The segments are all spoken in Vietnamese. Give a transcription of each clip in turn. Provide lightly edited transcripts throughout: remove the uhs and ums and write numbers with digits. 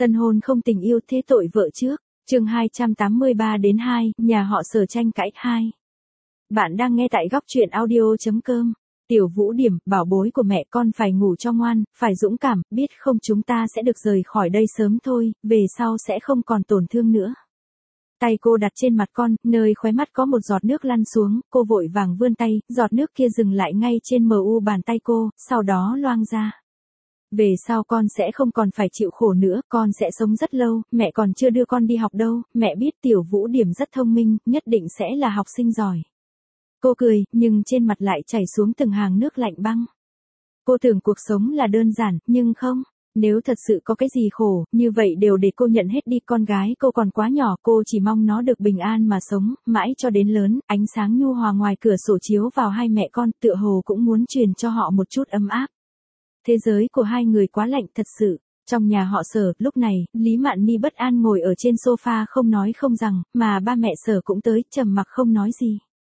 Tân hôn không tình yêu thế tội vợ trước. Chương 283-2, nhà họ Sở tranh cãi 2. Bạn đang nghe tại góc truyện audio.com. Tiểu Vũ Điểm, bảo bối của mẹ, con phải ngủ cho ngoan, phải dũng cảm, biết không, chúng ta sẽ được rời khỏi đây sớm thôi, về sau sẽ không còn tổn thương nữa. Tay cô đặt trên mặt con, nơi khóe mắt có một giọt nước lăn xuống, cô vội vàng vươn tay, giọt nước kia dừng lại ngay trên mu bàn tay cô, sau đó loang ra. Về sau con sẽ không còn phải chịu khổ nữa, con sẽ sống rất lâu, mẹ còn chưa đưa con đi học đâu, mẹ biết Tiểu Vũ Điểm rất thông minh, nhất định sẽ là học sinh giỏi. Cô cười, nhưng trên mặt lại chảy xuống từng hàng nước lạnh băng. Cô tưởng cuộc sống là đơn giản, nhưng không. Nếu thật sự có cái gì khổ, như vậy đều để cô nhận hết đi. Con gái cô còn quá nhỏ, cô chỉ mong nó được bình an mà sống, mãi cho đến lớn. Ánh sáng nhu hòa ngoài cửa sổ chiếu vào hai mẹ con, tựa hồ cũng muốn truyền cho họ một chút ấm áp. Thế giới của hai người quá lạnh thật sự. Trong nhà họ Sở, lúc này, Lý Mạn Ni bất an ngồi ở trên sofa không nói không rằng, mà ba mẹ Sở cũng tới, trầm mặc không nói gì.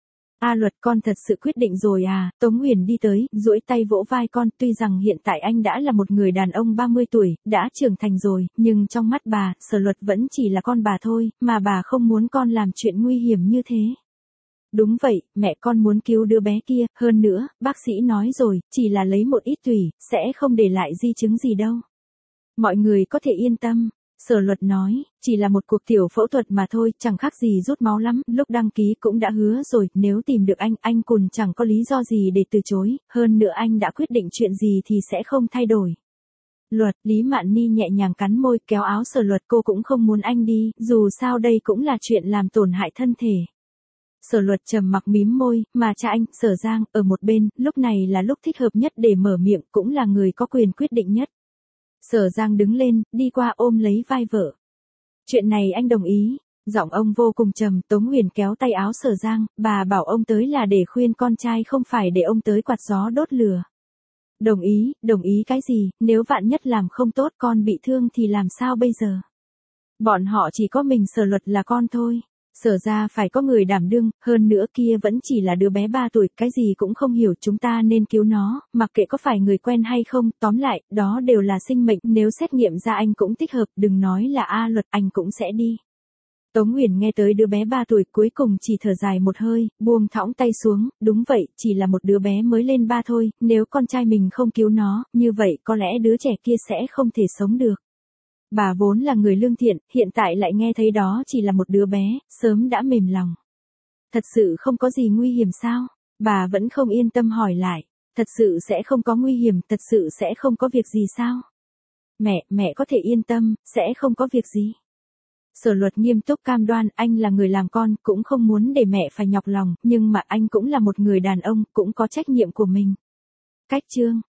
A Luật, con thật sự quyết định rồi à? Tống Uyển đi tới, duỗi tay vỗ vai con, tuy rằng hiện tại anh đã là một người đàn ông 30 tuổi, đã trưởng thành rồi, nhưng trong mắt bà, Sở Luật vẫn chỉ là con bà thôi, mà bà không muốn con làm chuyện nguy hiểm như thế. Đúng vậy, mẹ, con muốn cứu đứa bé kia, hơn nữa, bác sĩ nói rồi, chỉ là lấy một ít tủy, sẽ không để lại di chứng gì đâu. Mọi người có thể yên tâm. Sở Luật nói, chỉ là một cuộc tiểu phẫu thuật mà thôi, chẳng khác gì rút máu lắm, lúc đăng ký cũng đã hứa rồi, nếu tìm được anh Cùn chẳng có lý do gì để từ chối, hơn nữa anh đã quyết định chuyện gì thì sẽ không thay đổi. Luật, Lý Mạn Ni nhẹ nhàng cắn môi, kéo áo Sở Luật, cô cũng không muốn anh đi, dù sao đây cũng là chuyện làm tổn hại thân thể. Sở Luật trầm mặc mím môi, mà cha anh, Sở Giang, ở một bên, lúc này là lúc thích hợp nhất để mở miệng, cũng là người có quyền quyết định nhất. Sở Giang đứng lên, đi qua ôm lấy vai vợ. Chuyện này anh đồng ý. Giọng ông vô cùng trầm. Tống Uyển kéo tay áo Sở Giang, bà bảo ông tới là để khuyên con trai, không phải để ông tới quạt gió đốt lửa. Đồng ý cái gì, nếu vạn nhất làm không tốt con bị thương thì làm sao bây giờ? Bọn họ chỉ có mình Sở Luật là con thôi. Sở ra phải có người đảm đương, hơn nữa kia vẫn chỉ là đứa bé 3 tuổi, cái gì cũng không hiểu, chúng ta nên cứu nó, mặc kệ có phải người quen hay không, tóm lại, đó đều là sinh mệnh, nếu xét nghiệm ra anh cũng thích hợp, đừng nói là A Luật, anh cũng sẽ đi. Tống Uyển nghe tới đứa bé 3 tuổi, cuối cùng chỉ thở dài một hơi, buông thõng tay xuống, đúng vậy, chỉ là một đứa bé mới lên 3 thôi, nếu con trai mình không cứu nó, như vậy có lẽ đứa trẻ kia sẽ không thể sống được. Bà vốn là người lương thiện, hiện tại lại nghe thấy đó chỉ là một đứa bé, sớm đã mềm lòng. Thật sự không có gì nguy hiểm sao? Bà vẫn không yên tâm hỏi lại. Thật sự sẽ không có nguy hiểm, thật sự sẽ không có việc gì sao? Mẹ có thể yên tâm, sẽ không có việc gì. Sở Luật nghiêm túc cam đoan, anh là người làm con, cũng không muốn để mẹ phải nhọc lòng, nhưng mà anh cũng là một người đàn ông, cũng có trách nhiệm của mình. Cách chương